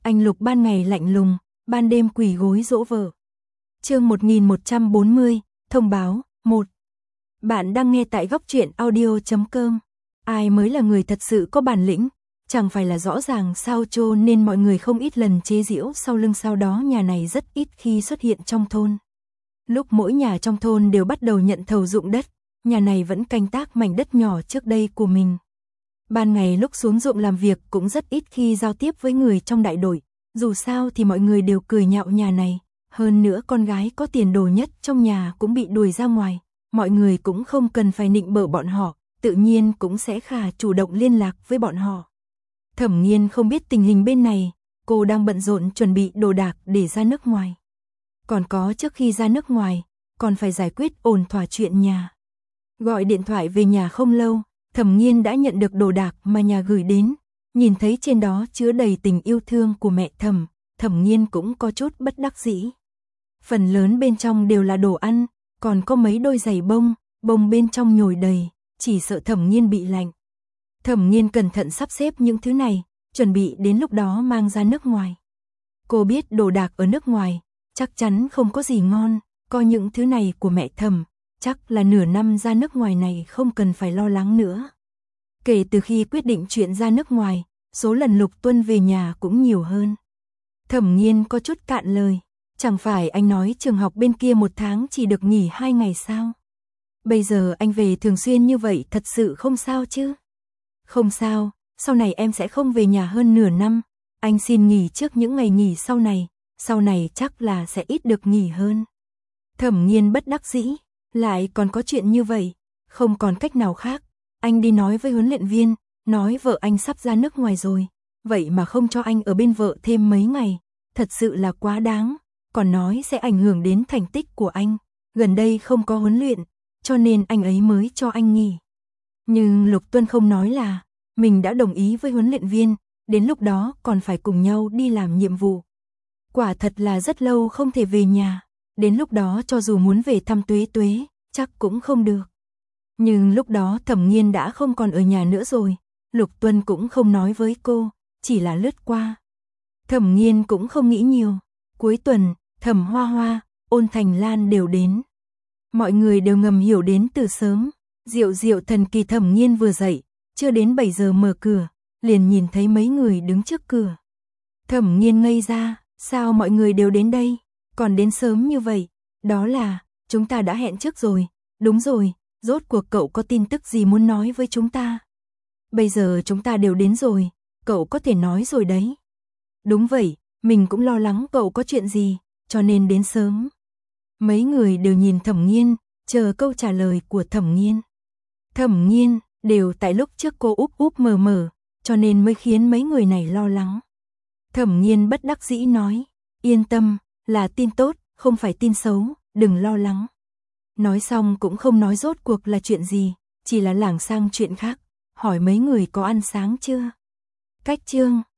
Anh Lục ban ngày lạnh lùng, ban đêm quỳ gối dỗ vợ. Chương 1140, thông báo, 1. Bạn đang nghe tại goctruyện.audio.com. Ai mới là người thật sự có bản lĩnh, chẳng phải là rõ ràng sao cho nên mọi người không ít lần chế giễu sau lưng, sau đó nhà này rất ít khi xuất hiện trong thôn. Lúc mỗi nhà trong thôn đều bắt đầu nhận thầu dụng đất, nhà này vẫn canh tác mảnh đất nhỏ trước đây của mình. Ban ngày lúc xuống ruộng làm việc cũng rất ít khi giao tiếp với người trong đại đội, dù sao thì mọi người đều cười nhạo nhà này, hơn nữa con gái có tiền đồ nhất trong nhà cũng bị đuổi ra ngoài, mọi người cũng không cần phải nịnh bợ bọn họ, tự nhiên cũng sẽ khá chủ động liên lạc với bọn họ. Thẩm Nghiên không biết tình hình bên này, cô đang bận rộn chuẩn bị đồ đạc để ra nước ngoài. Còn có trước khi ra nước ngoài, còn phải giải quyết ổn thỏa chuyện nhà. Gọi điện thoại về nhà không lâu, Thẩm Nghiên đã nhận được đồ đạc mà nhà gửi đến, nhìn thấy trên đó chứa đầy tình yêu thương của mẹ Thẩm, Thẩm Nghiên cũng có chút bất đắc dĩ. Phần lớn bên trong đều là đồ ăn, còn có mấy đôi giày bông, bông bên trong nhồi đầy, chỉ sợ Thẩm Nghiên bị lạnh. Thẩm Nghiên cẩn thận sắp xếp những thứ này, chuẩn bị đến lúc đó mang ra nước ngoài. Cô biết đồ đạc ở nước ngoài, chắc chắn không có gì ngon, coi những thứ này của mẹ Thẩm, chắc là nửa năm ra nước ngoài này không cần phải lo lắng nữa. Kể từ khi quyết định chuyện ra nước ngoài, số lần Lục Tuân về nhà cũng nhiều hơn. Thẩm Nghiên có chút cạn lời, chẳng phải anh nói trường học bên kia 1 tháng chỉ được nghỉ 2 ngày sao? Bây giờ anh về thường xuyên như vậy thật sự không sao chứ? Không sao, sau này em sẽ không về nhà hơn nửa năm, anh xin nghỉ trước những ngày nghỉ sau này chắc là sẽ ít được nghỉ hơn. Thẩm Nghiên bất đắc dĩ, lại còn có chuyện như vậy, không còn cách nào khác, anh đi nói với huấn luyện viên, nói vợ anh sắp ra nước ngoài rồi, vậy mà không cho anh ở bên vợ thêm mấy ngày, thật sự là quá đáng, còn nói sẽ ảnh hưởng đến thành tích của anh, gần đây không có huấn luyện, cho nên anh ấy mới cho anh nghỉ. Nhưng Lục Tuân không nói là mình đã đồng ý với huấn luyện viên, đến lúc đó còn phải cùng nhau đi làm nhiệm vụ. Quả thật là rất lâu không thể về nhà, đến lúc đó cho dù muốn về thăm Tuế Tuế, chắc cũng không được. Nhưng lúc đó Thẩm Nghiên đã không còn ở nhà nữa rồi, Lục Tuân cũng không nói với cô, chỉ là lướt qua. Thẩm Nghiên cũng không nghĩ nhiều, cuối tuần, Thẩm Hoa Hoa, Ôn Thành Lan đều đến. Mọi người đều ngầm hiểu đến từ sớm, Diệu thần kỳ Thẩm Nghiên vừa dậy, chưa đến 7 giờ mở cửa, liền nhìn thấy mấy người đứng trước cửa. Thẩm Nghiên ngây ra, sao mọi người đều đến đây, còn đến sớm như vậy, đó là, chúng ta đã hẹn trước rồi, đúng rồi, rốt cuộc cậu có tin tức gì muốn nói với chúng ta? Bây giờ chúng ta đều đến rồi, cậu có thể nói rồi đấy. Đúng vậy, mình cũng lo lắng cậu có chuyện gì, cho nên đến sớm. Mấy người đều nhìn Thẩm Nghiên, chờ câu trả lời của Thẩm Nghiên. Thẩm Nghiên, đều tại lúc trước cô úp mờ, cho nên mới khiến mấy người này lo lắng. Thẩm Nghiên bất đắc dĩ nói, yên tâm, là tin tốt, không phải tin xấu, đừng lo lắng. Nói xong cũng không nói rốt cuộc là chuyện gì, chỉ là lảng sang chuyện khác, hỏi mấy người có ăn sáng chưa. Cách chương